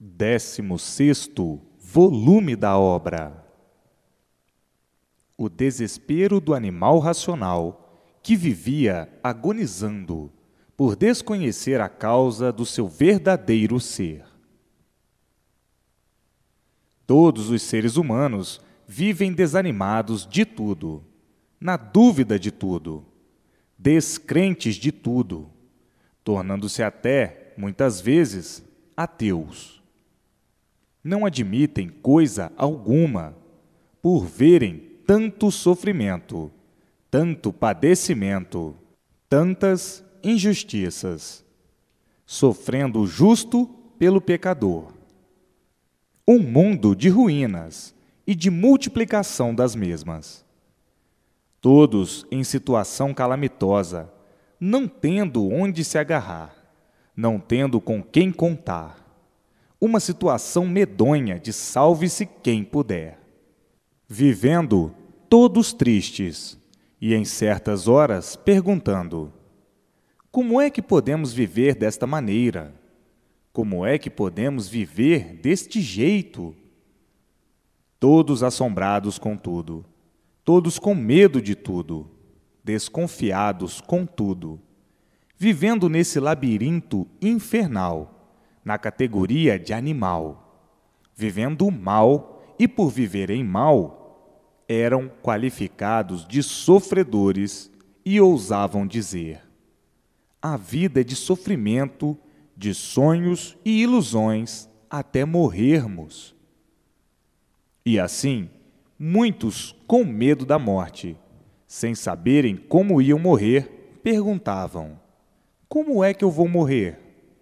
16º volume da obra. O desespero do animal racional que vivia agonizando por desconhecer a causa do seu verdadeiro ser. Todos os seres humanos vivem desanimados de tudo, na dúvida de tudo, descrentes de tudo, tornando-se até, muitas vezes, ateus. Não admitem coisa alguma, por verem tanto sofrimento, tanto padecimento, tantas injustiças, sofrendo o justo pelo pecador. Um mundo de ruínas e de multiplicação das mesmas. Todos em situação calamitosa, não tendo onde se agarrar, não tendo com quem contar. Uma situação medonha de salve-se quem puder. Vivendo todos tristes e, em certas horas, perguntando: como é que podemos viver desta maneira? Como é que podemos viver deste jeito? Todos assombrados com tudo, todos com medo de tudo, desconfiados com tudo, vivendo nesse labirinto infernal, na categoria de animal, vivendo o mal e, por viverem mal, eram qualificados de sofredores e ousavam dizer: a vida é de sofrimento, de sonhos e ilusões até morrermos. E assim, muitos, com medo da morte, sem saberem como iam morrer, perguntavam: como é que eu vou morrer?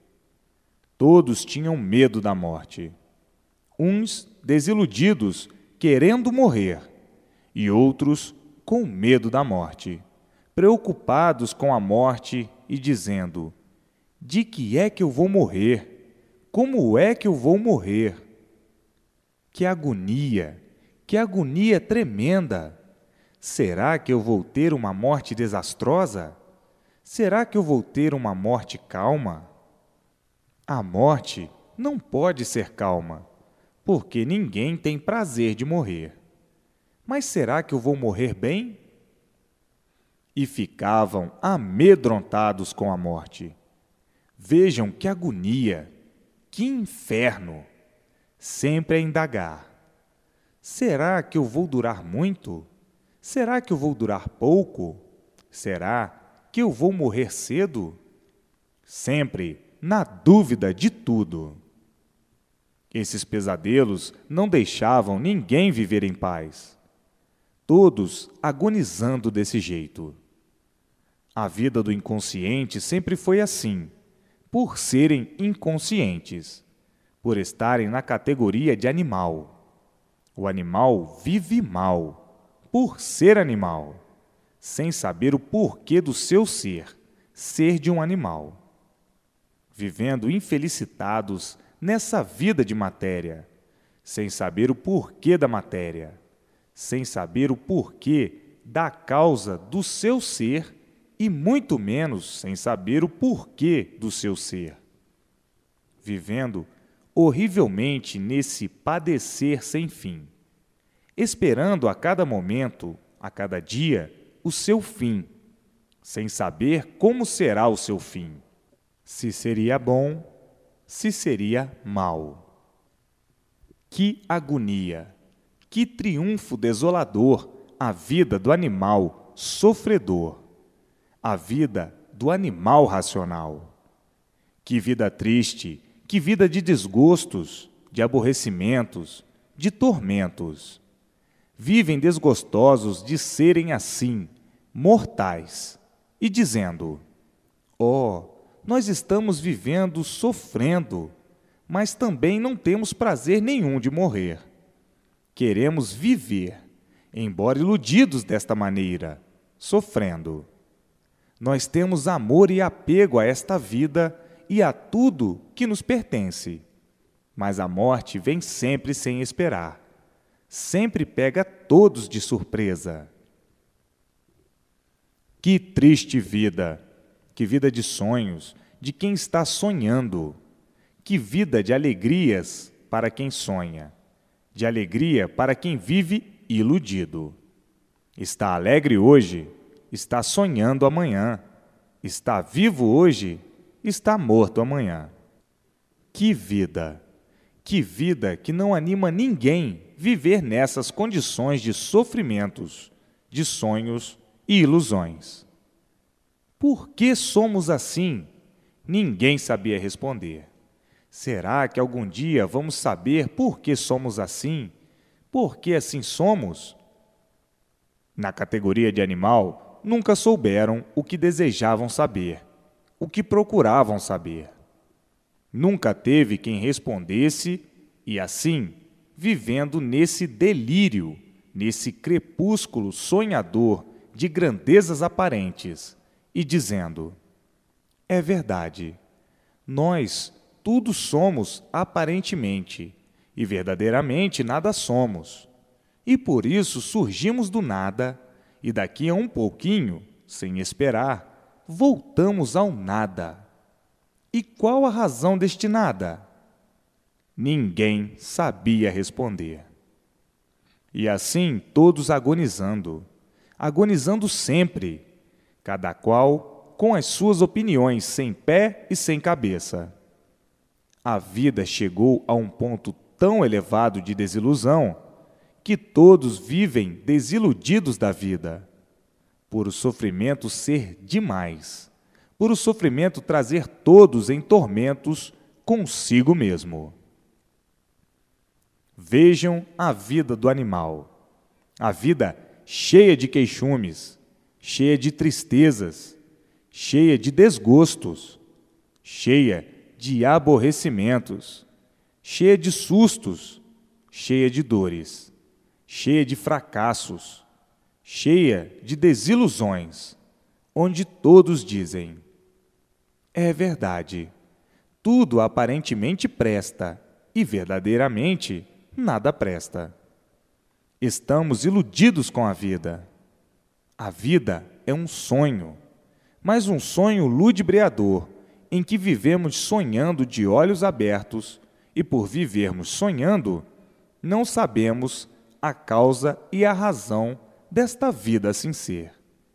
Todos tinham medo da morte. Uns desiludidos, querendo morrer, e outros com medo da morte, preocupados com a morte e dizendo: de que é que eu vou morrer? Como é que eu vou morrer? Que agonia tremenda! Será que eu vou ter uma morte desastrosa? Será que eu vou ter uma morte calma? A morte não pode ser calma, porque ninguém tem prazer de morrer. Mas será que eu vou morrer bem? E ficavam amedrontados com a morte. Vejam que agonia, que inferno! Sempre a indagar: será que eu vou durar muito? Será que eu vou durar pouco? Será que eu vou morrer cedo? Sempre na dúvida de tudo. Esses pesadelos não deixavam ninguém viver em paz. Todos agonizando desse jeito. A vida do inconsciente sempre foi assim, por serem inconscientes, por estarem na categoria de animal. O animal vive mal, por ser animal, sem saber o porquê do seu ser de um animal. Vivendo infelicitados nessa vida de matéria, sem saber o porquê da matéria, sem saber o porquê da causa do seu ser e muito menos sem saber o porquê do seu ser. Vivendo horrivelmente nesse padecer sem fim, esperando a cada momento, a cada dia, o seu fim, sem saber como será o seu fim, se seria bom, se seria mal. Que agonia, que triunfo desolador a vida do animal sofredor, a vida do animal racional. Que vida triste, que vida de desgostos, de aborrecimentos, de tormentos. Vivem desgostosos de serem assim, mortais, e dizendo: oh, nós estamos vivendo sofrendo, mas também não temos prazer nenhum de morrer. Queremos viver, embora iludidos desta maneira, sofrendo. Nós temos amor e apego a esta vida e a tudo que nos pertence, mas a morte vem sempre sem esperar, sempre pega todos de surpresa. Que triste vida! Que vida de sonhos, de quem está sonhando. Que vida de alegrias para quem sonha, de alegria para quem vive iludido. Está alegre hoje, está sonhando amanhã. Está vivo hoje, está morto amanhã. Que vida! Que vida que não anima ninguém viver nessas condições de sofrimentos, de sonhos e ilusões. Por que somos assim? Ninguém sabia responder. Será que algum dia vamos saber por que somos assim? Por que assim somos? Na categoria de animal, nunca souberam o que desejavam saber, o que procuravam saber. Nunca teve quem respondesse e, assim, vivendo nesse delírio, nesse crepúsculo sonhador de grandezas aparentes, e dizendo: é verdade, nós tudo somos aparentemente, e verdadeiramente nada somos. E por isso surgimos do nada, e daqui a um pouquinho, sem esperar, voltamos ao nada. E qual a razão deste nada? Ninguém sabia responder. E assim todos agonizando, agonizando sempre, cada qual com as suas opiniões sem pé e sem cabeça. A vida chegou a um ponto tão elevado de desilusão que todos vivem desiludidos da vida, por o sofrimento ser demais, por o sofrimento trazer todos em tormentos consigo mesmo. Vejam a vida do animal, a vida cheia de queixumes, cheia de tristezas, cheia de desgostos, cheia de aborrecimentos, cheia de sustos, cheia de dores, cheia de fracassos, cheia de desilusões, onde todos dizem: é verdade, tudo aparentemente presta e verdadeiramente nada presta. Estamos iludidos com a vida. A vida é um sonho, mas um sonho ludibriador, em que vivemos sonhando de olhos abertos e, por vivermos sonhando, não sabemos a causa e a razão desta vida assim ser.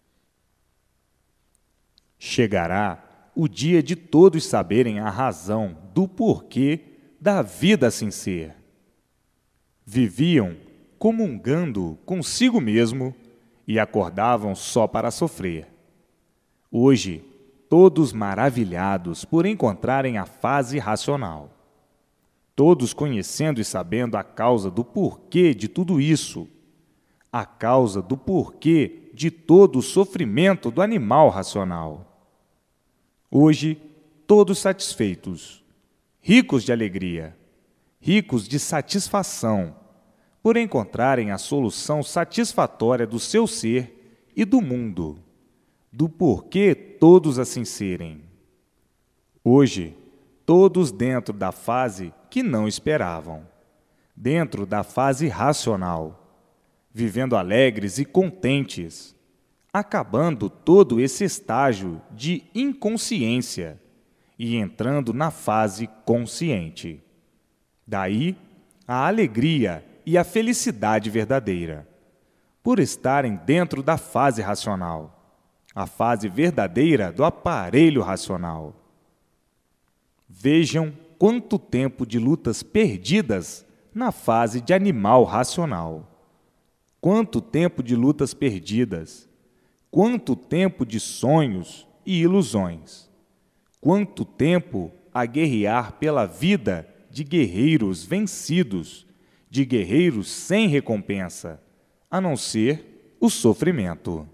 Chegará o dia de todos saberem a razão do porquê da vida assim ser. Viviam comungando consigo mesmo e acordavam só para sofrer. Hoje, todos maravilhados por encontrarem a fase racional. Todos conhecendo e sabendo a causa do porquê de tudo isso, a causa do porquê de todo o sofrimento do animal racional. Hoje, todos satisfeitos, ricos de alegria, ricos de satisfação, por encontrarem a solução satisfatória do seu ser e do mundo, do porquê todos assim serem. Hoje, todos dentro da fase que não esperavam, dentro da fase racional, vivendo alegres e contentes, acabando todo esse estágio de inconsciência e entrando na fase consciente. Daí, a alegria e a felicidade verdadeira, por estarem dentro da fase racional, a fase verdadeira do aparelho racional. Vejam quanto tempo de lutas perdidas na fase de animal racional. Quanto tempo de lutas perdidas, quanto tempo de sonhos e ilusões, quanto tempo a guerrear pela vida de guerreiros vencidos, de guerreiros sem recompensa, a não ser o sofrimento.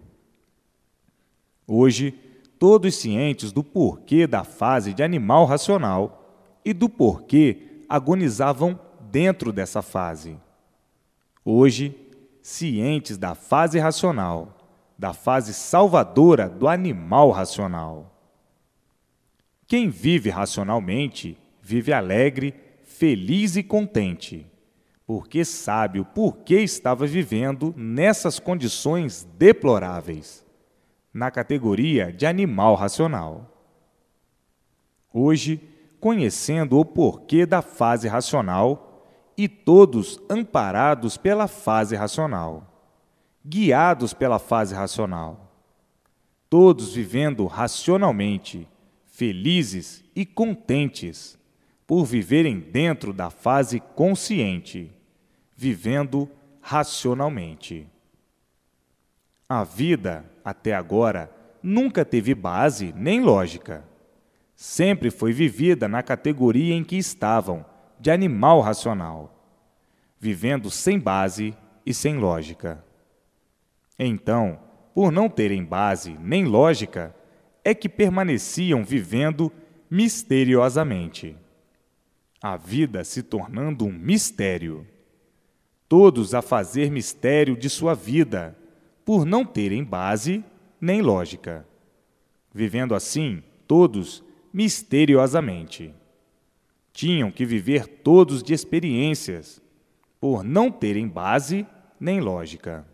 Hoje, todos cientes do porquê da fase de animal racional e do porquê agonizavam dentro dessa fase. Hoje, cientes da fase racional, da fase salvadora do animal racional. Quem vive racionalmente, vive alegre, feliz e contente, porque sabe o porquê estava vivendo nessas condições deploráveis, na categoria de animal racional. Hoje, conhecendo o porquê da fase racional e todos amparados pela fase racional, guiados pela fase racional, todos vivendo racionalmente, felizes e contentes por viverem dentro da fase consciente, vivendo racionalmente. A vida, até agora, nunca teve base nem lógica. Sempre foi vivida na categoria em que estavam, de animal racional, vivendo sem base e sem lógica. Então, por não terem base nem lógica, é que permaneciam vivendo misteriosamente. A vida se tornando um mistério. Todos a fazer mistério de sua vida, por não terem base nem lógica. Vivendo assim, todos misteriosamente. Tinham que viver todos de experiências, por não terem base nem lógica.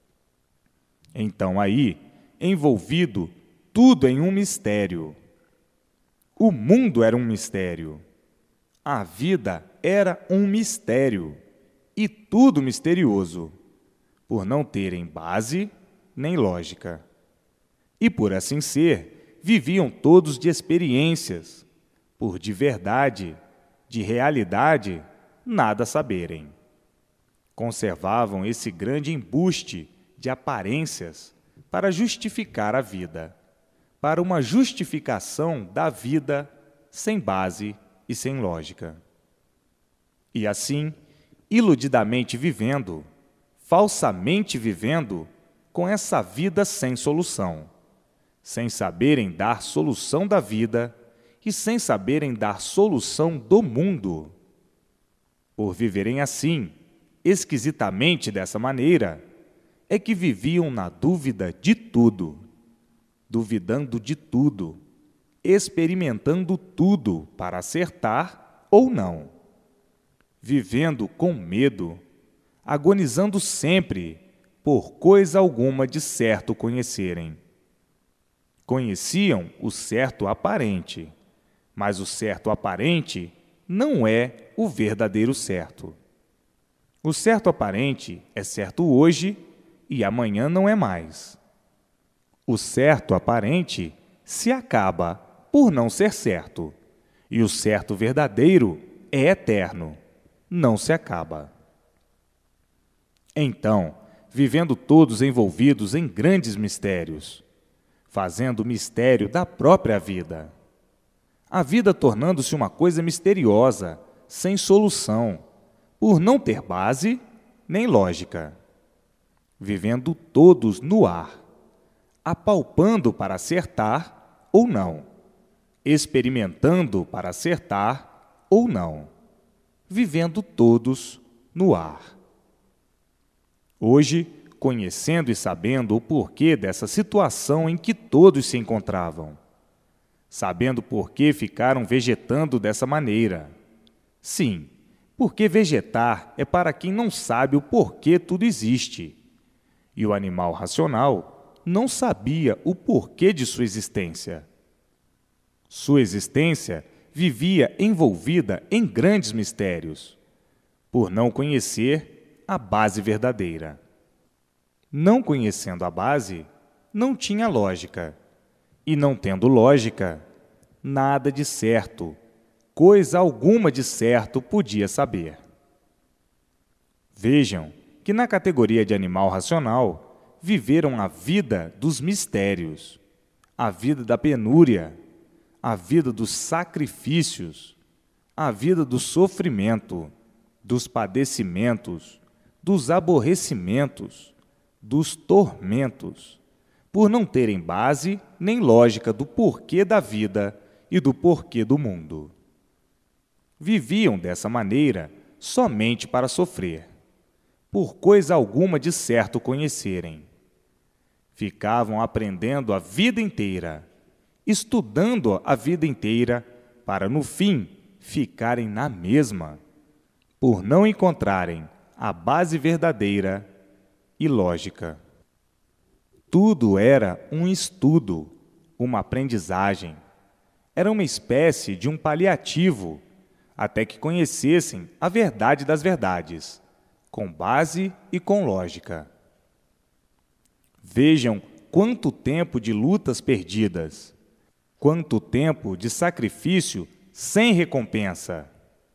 Então aí, envolvido tudo em um mistério. O mundo era um mistério. A vida era um mistério, e tudo misterioso, por não terem base nem lógica. E por assim ser, viviam todos de experiências, por de verdade, de realidade, nada saberem. Conservavam esse grande embuste de aparências para justificar a vida, para uma justificação da vida sem base e sem lógica. E assim, iludidamente vivendo, falsamente vivendo, com essa vida sem solução, sem saberem dar solução da vida e sem saberem dar solução do mundo. Por viverem assim, esquisitamente dessa maneira, é que viviam na dúvida de tudo, duvidando de tudo, experimentando tudo para acertar ou não, vivendo com medo, agonizando sempre por coisa alguma de certo conhecerem. Conheciam o certo aparente, mas o certo aparente não é o verdadeiro certo. O certo aparente é certo hoje e amanhã não é mais. O certo aparente se acaba por não ser certo, e o certo verdadeiro é eterno, não se acaba. Então, vivendo todos envolvidos em grandes mistérios, fazendo mistério da própria vida, a vida tornando-se uma coisa misteriosa, sem solução, por não ter base nem lógica, vivendo todos no ar, apalpando para acertar ou não, experimentando para acertar ou não, vivendo todos no ar. Hoje, conhecendo e sabendo o porquê dessa situação em que todos se encontravam, sabendo por que ficaram vegetando dessa maneira. Sim, porque vegetar é para quem não sabe o porquê tudo existe. E o animal racional não sabia o porquê de sua existência. Sua existência vivia envolvida em grandes mistérios, por não conhecer a base verdadeira. Não conhecendo a base, não tinha lógica. E não tendo lógica, nada de certo, coisa alguma de certo podia saber. Vejam que na categoria de animal racional viveram a vida dos mistérios, a vida da penúria, a vida dos sacrifícios, a vida do sofrimento, dos padecimentos, dos aborrecimentos, dos tormentos, por não terem base nem lógica do porquê da vida e do porquê do mundo. Viviam dessa maneira somente para sofrer, por coisa alguma de certo conhecerem. Ficavam aprendendo a vida inteira, estudando a vida inteira, para no fim ficarem na mesma, por não encontrarem a base verdadeira e lógica. Tudo era um estudo, uma aprendizagem, Era uma espécie de um paliativo, até que conhecessem a verdade das verdades, com base e com lógica. Vejam quanto tempo de lutas perdidas, quanto tempo de sacrifício sem recompensa.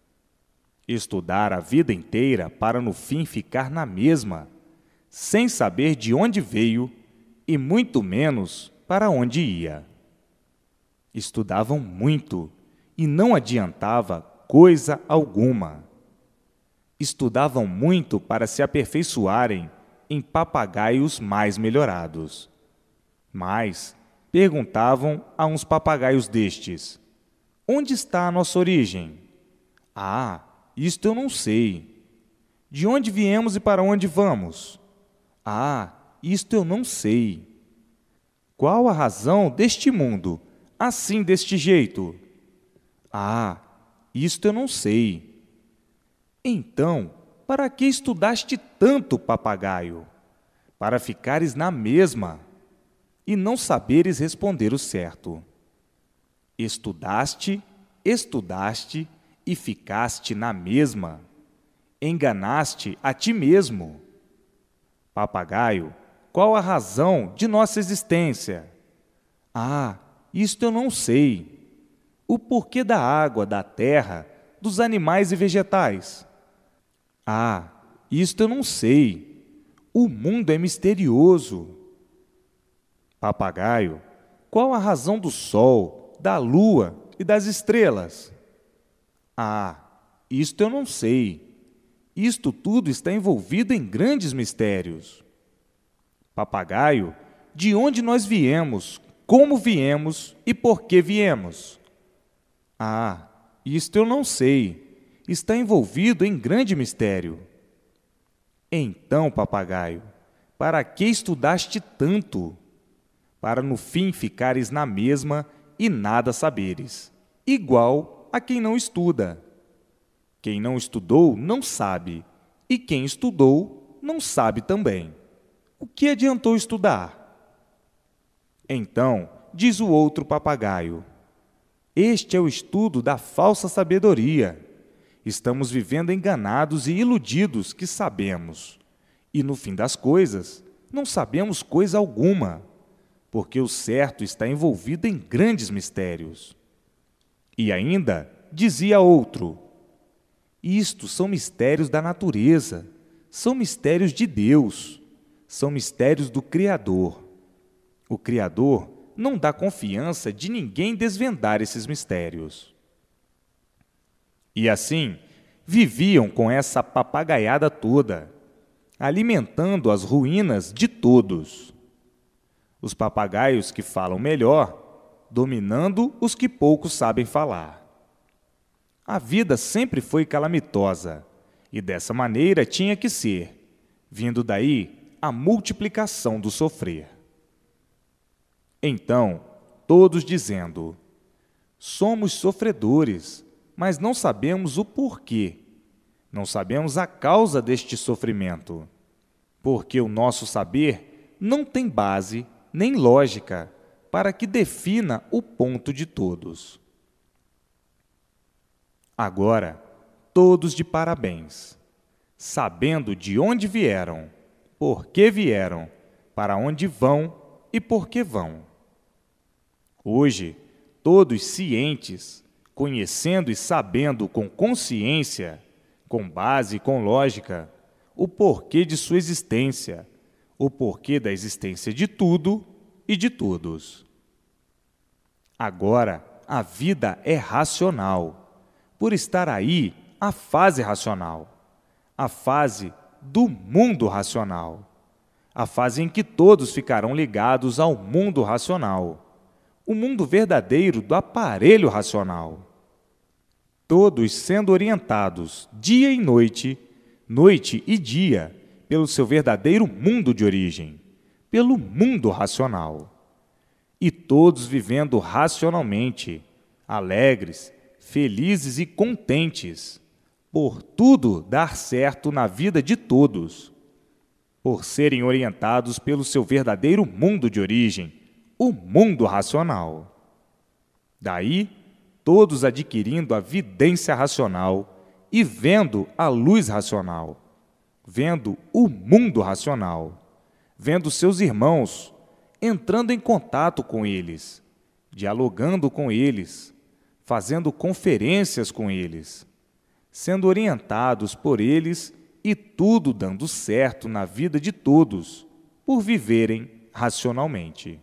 Estudar a vida inteira para no fim ficar na mesma, sem saber de onde veio e muito menos para onde ia. Estudavam muito e não adiantava coisa alguma. Estudavam muito para se aperfeiçoarem em papagaios mais melhorados. Mas perguntavam a uns papagaios destes: onde está a nossa origem? Ah, isto eu não sei. De onde viemos e para onde vamos? Ah, isto eu não sei. Qual a razão deste mundo, assim deste jeito? Ah, isto eu não sei. Então, para que estudaste tanto, papagaio? Para ficares na mesma e não saberes responder o certo. Estudaste, estudaste e ficaste na mesma. Enganaste a ti mesmo. Papagaio, qual a razão de nossa existência? Ah, isto eu não sei. O porquê da água, da terra, dos animais e vegetais? Ah, isto eu não sei. O mundo é misterioso. Papagaio, qual a razão do sol, da lua e das estrelas? Ah, isto eu não sei. Isto tudo está envolvido em grandes mistérios. Papagaio, de onde nós viemos, como viemos e por que viemos? Ah, isto eu não sei. Está envolvido em grande mistério. Então, papagaio, para que estudaste tanto? Para no fim ficares na mesma e nada saberes, igual a quem não estuda. Quem não estudou não sabe, e quem estudou não sabe também. O que adiantou estudar? Então, diz o outro papagaio: este é o estudo da falsa sabedoria. Estamos vivendo enganados e iludidos que sabemos, e no fim das coisas, não sabemos coisa alguma, porque o certo está envolvido em grandes mistérios. E ainda dizia outro: isto são mistérios da natureza, são mistérios de Deus, são mistérios do Criador. O Criador não dá confiança de ninguém desvendar esses mistérios. E assim, viviam com essa papagaiada toda, alimentando as ruínas de todos. Os papagaios que falam melhor, dominando os que pouco sabem falar. A vida sempre foi calamitosa, e dessa maneira tinha que ser, vindo daí a multiplicação do sofrer. Então, todos dizendo: somos sofredores, mas não sabemos o porquê. Não sabemos a causa deste sofrimento, porque o nosso saber não tem base nem lógica para que defina o ponto de todos. Agora, todos de parabéns, sabendo de onde vieram, por que vieram, para onde vão e por que vão. Hoje, todos cientes, conhecendo e sabendo com consciência, com base e com lógica, o porquê de sua existência, o porquê da existência de tudo e de todos. Agora, a vida é racional, por estar aí a fase racional, a fase do mundo racional, a fase em que todos ficarão ligados ao mundo racional, o mundo verdadeiro do aparelho racional. Todos sendo orientados dia e noite, noite e dia, pelo seu verdadeiro mundo de origem, pelo mundo racional. E todos vivendo racionalmente, alegres, felizes e contentes, por tudo dar certo na vida de todos, por serem orientados pelo seu verdadeiro mundo de origem, o mundo racional. Daí, todos adquirindo a vidência racional e vendo a luz racional, vendo o mundo racional, vendo seus irmãos, entrando em contato com eles, dialogando com eles, fazendo conferências com eles, sendo orientados por eles e tudo dando certo na vida de todos, por viverem racionalmente.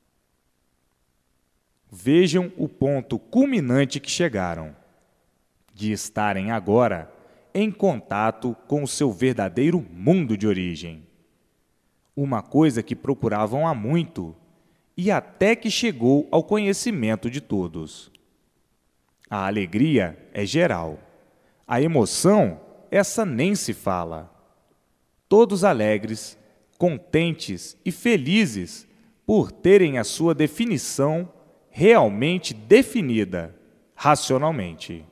Vejam o ponto culminante que chegaram, de estarem agora em contato com o seu verdadeiro mundo de origem. Uma coisa que procuravam há muito, e até que chegou ao conhecimento de todos. A alegria é geral. A emoção, essa nem se fala. Todos alegres, contentes e felizes por terem a sua definição realmente definida, racionalmente.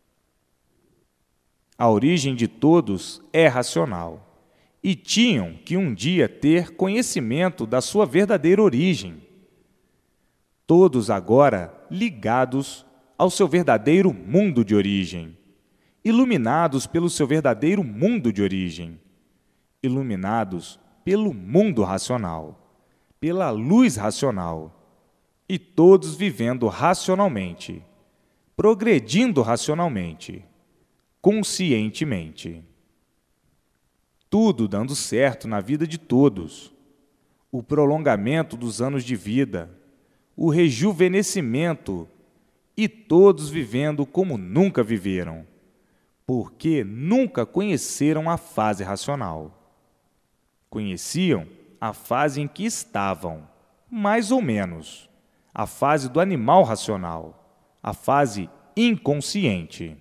A origem de todos é racional, e tinham que um dia ter conhecimento da sua verdadeira origem. Todos agora ligados ao seu verdadeiro mundo de origem, iluminados pelo seu verdadeiro mundo de origem, iluminados pelo mundo racional, pela luz racional, e todos vivendo racionalmente, progredindo racionalmente, conscientemente. Tudo dando certo na vida de todos, o prolongamento dos anos de vida, o rejuvenescimento, e todos vivendo como nunca viveram, porque nunca conheceram a fase racional. Conheciam a fase em que estavam, mais ou menos, a fase do animal racional, a fase inconsciente.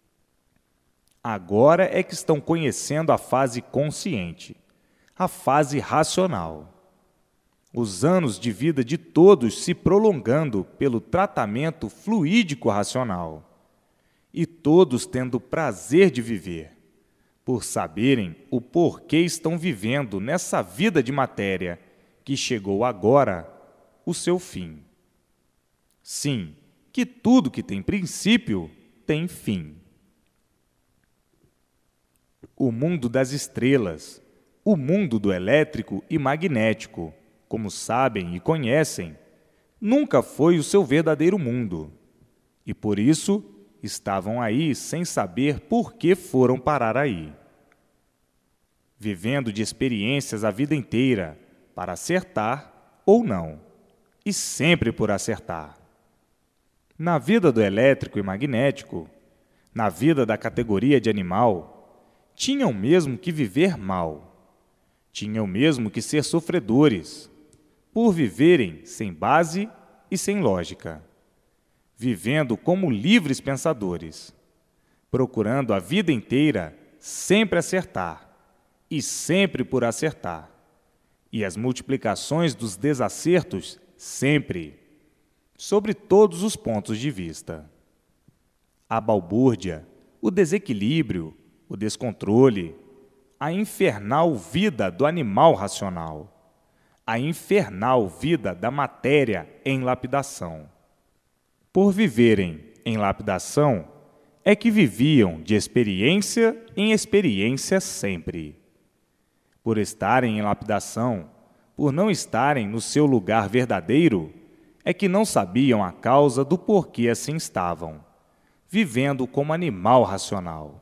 Agora é que estão conhecendo a fase consciente, a fase racional. Os anos de vida de todos se prolongando pelo tratamento fluídico racional, e todos tendo prazer de viver, por saberem o porquê estão vivendo nessa vida de matéria que chegou agora o seu fim. Sim, que tudo que tem princípio tem fim. O mundo das estrelas, o mundo do elétrico e magnético, como sabem e conhecem, nunca foi o seu verdadeiro mundo, e por isso estavam aí sem saber por que foram parar aí. Vivendo de experiências a vida inteira, para acertar ou não, e sempre por acertar. Na vida do elétrico e magnético, na vida da categoria de animal, tinham mesmo que viver mal, tinham mesmo que ser sofredores, por viverem sem base e sem lógica, vivendo como livres pensadores, procurando a vida inteira sempre acertar, e sempre por acertar, e as multiplicações dos desacertos sempre, sobre todos os pontos de vista. A balbúrdia, o desequilíbrio, o descontrole, a infernal vida do animal racional, a infernal vida da matéria em lapidação. Por viverem em lapidação, é que viviam de experiência em experiência sempre. Por estarem em lapidação, por não estarem no seu lugar verdadeiro, é que não sabiam a causa do porquê assim estavam, vivendo como animal racional.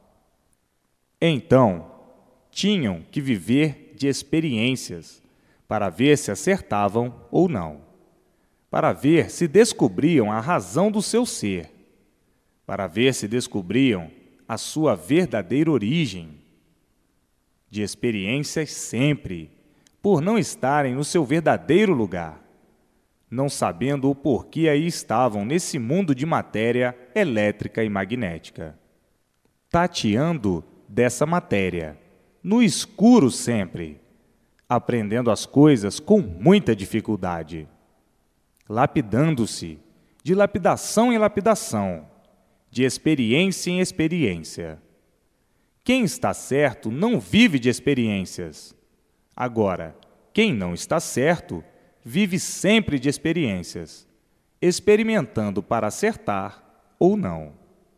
Então, tinham que viver de experiências, para ver se acertavam ou não, para ver se descobriam a razão do seu ser, para ver se descobriam a sua verdadeira origem. De experiências sempre, por não estarem no seu verdadeiro lugar, não sabendo o porquê aí estavam nesse mundo de matéria elétrica e magnética. Tateando dessa matéria, no escuro sempre, aprendendo as coisas com muita dificuldade, lapidando-se, de lapidação em lapidação, de experiência em experiência. Quem está certo não vive de experiências. Agora, quem não está certo, vive sempre de experiências, experimentando para acertar ou não.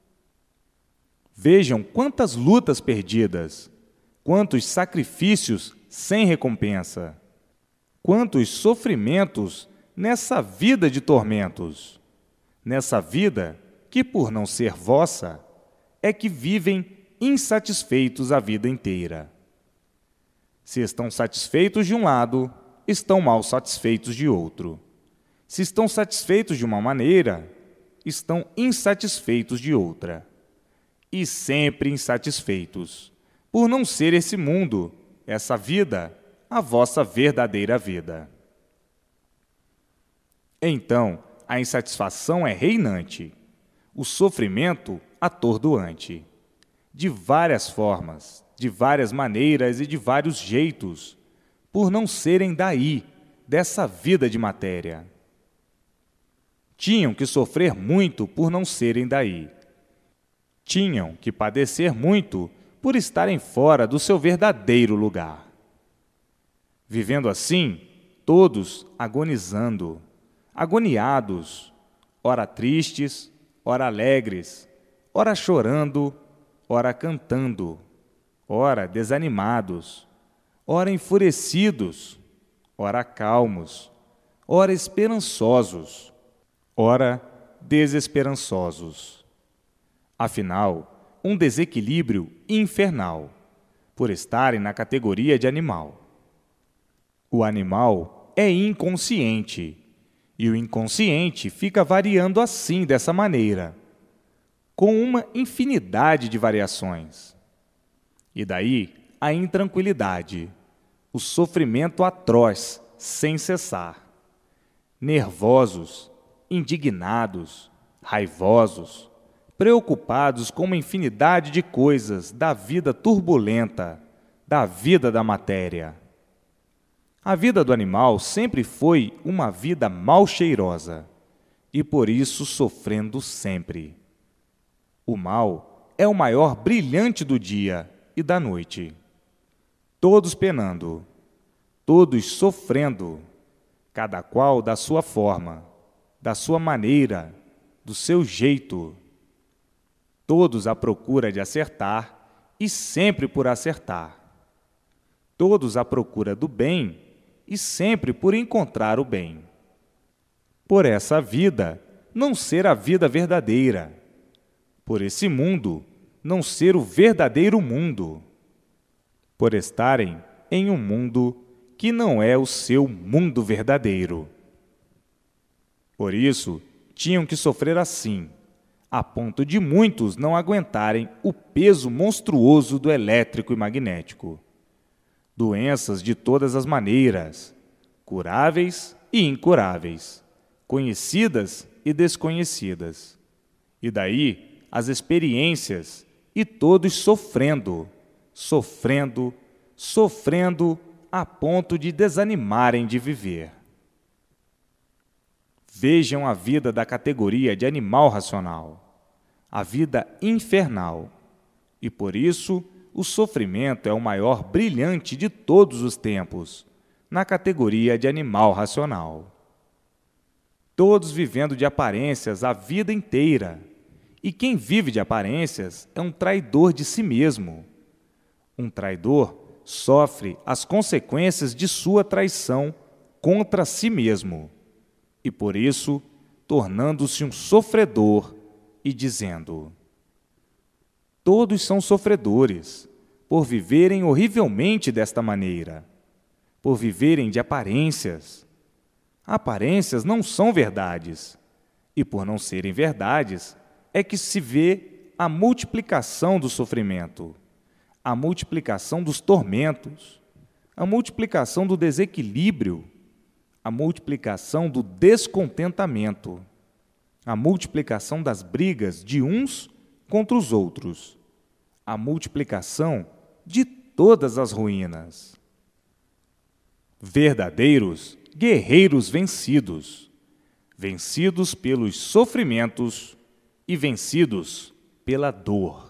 Vejam quantas lutas perdidas, quantos sacrifícios sem recompensa, quantos sofrimentos nessa vida de tormentos, nessa vida que, por não ser vossa, é que vivem insatisfeitos a vida inteira. Se estão satisfeitos de um lado, estão mal satisfeitos de outro. Se estão satisfeitos de uma maneira, estão insatisfeitos de outra. E sempre insatisfeitos, por não ser esse mundo, essa vida, a vossa verdadeira vida. Então, a insatisfação é reinante, o sofrimento atordoante. De várias formas, de várias maneiras e de vários jeitos, por não serem daí, dessa vida de matéria. Tinham que sofrer muito por não serem daí. Tinham que padecer muito por estarem fora do seu verdadeiro lugar. Vivendo assim, todos agonizando, agoniados, ora tristes, ora alegres, ora chorando, ora cantando, ora desanimados, ora enfurecidos, ora calmos, ora esperançosos, ora desesperançosos. Afinal, um desequilíbrio infernal, por estarem na categoria de animal. O animal é inconsciente, e o inconsciente fica variando assim, dessa maneira, com uma infinidade de variações. E daí a intranquilidade, o sofrimento atroz, sem cessar. Nervosos, indignados, raivosos, preocupados com uma infinidade de coisas da vida turbulenta, da vida da matéria. A vida do animal sempre foi uma vida mal cheirosa, e por isso sofrendo sempre. O mal é o maior brilhante do dia e da noite. Todos penando, todos sofrendo, cada qual da sua forma, da sua maneira, do seu jeito. Todos à procura de acertar e sempre por acertar. Todos à procura do bem e sempre por encontrar o bem. Por essa vida não ser a vida verdadeira. Por esse mundo não ser o verdadeiro mundo. Por estarem em um mundo que não é o seu mundo verdadeiro. Por isso, tinham que sofrer assim, a ponto de muitos não aguentarem o peso monstruoso do elétrico e magnético. Doenças de todas as maneiras, curáveis e incuráveis, conhecidas e desconhecidas. E daí as experiências, e todos sofrendo, sofrendo, sofrendo, a ponto de desanimarem de viver. Vejam a vida da categoria de animal racional, a vida infernal, e por isso o sofrimento é o maior brilhante de todos os tempos, na categoria de animal racional. Todos vivendo de aparências a vida inteira, e quem vive de aparências é um traidor de si mesmo. Um traidor sofre as consequências de sua traição contra si mesmo, e por isso tornando-se um sofredor e dizendo: todos são sofredores, por viverem horrivelmente desta maneira, por viverem de aparências. Aparências não são verdades, e por não serem verdades, é que se vê a multiplicação do sofrimento, a multiplicação dos tormentos, a multiplicação do desequilíbrio, a multiplicação do descontentamento, a multiplicação das brigas de uns contra os outros, a multiplicação de todas as ruínas. Verdadeiros guerreiros vencidos, vencidos pelos sofrimentos e vencidos pela dor.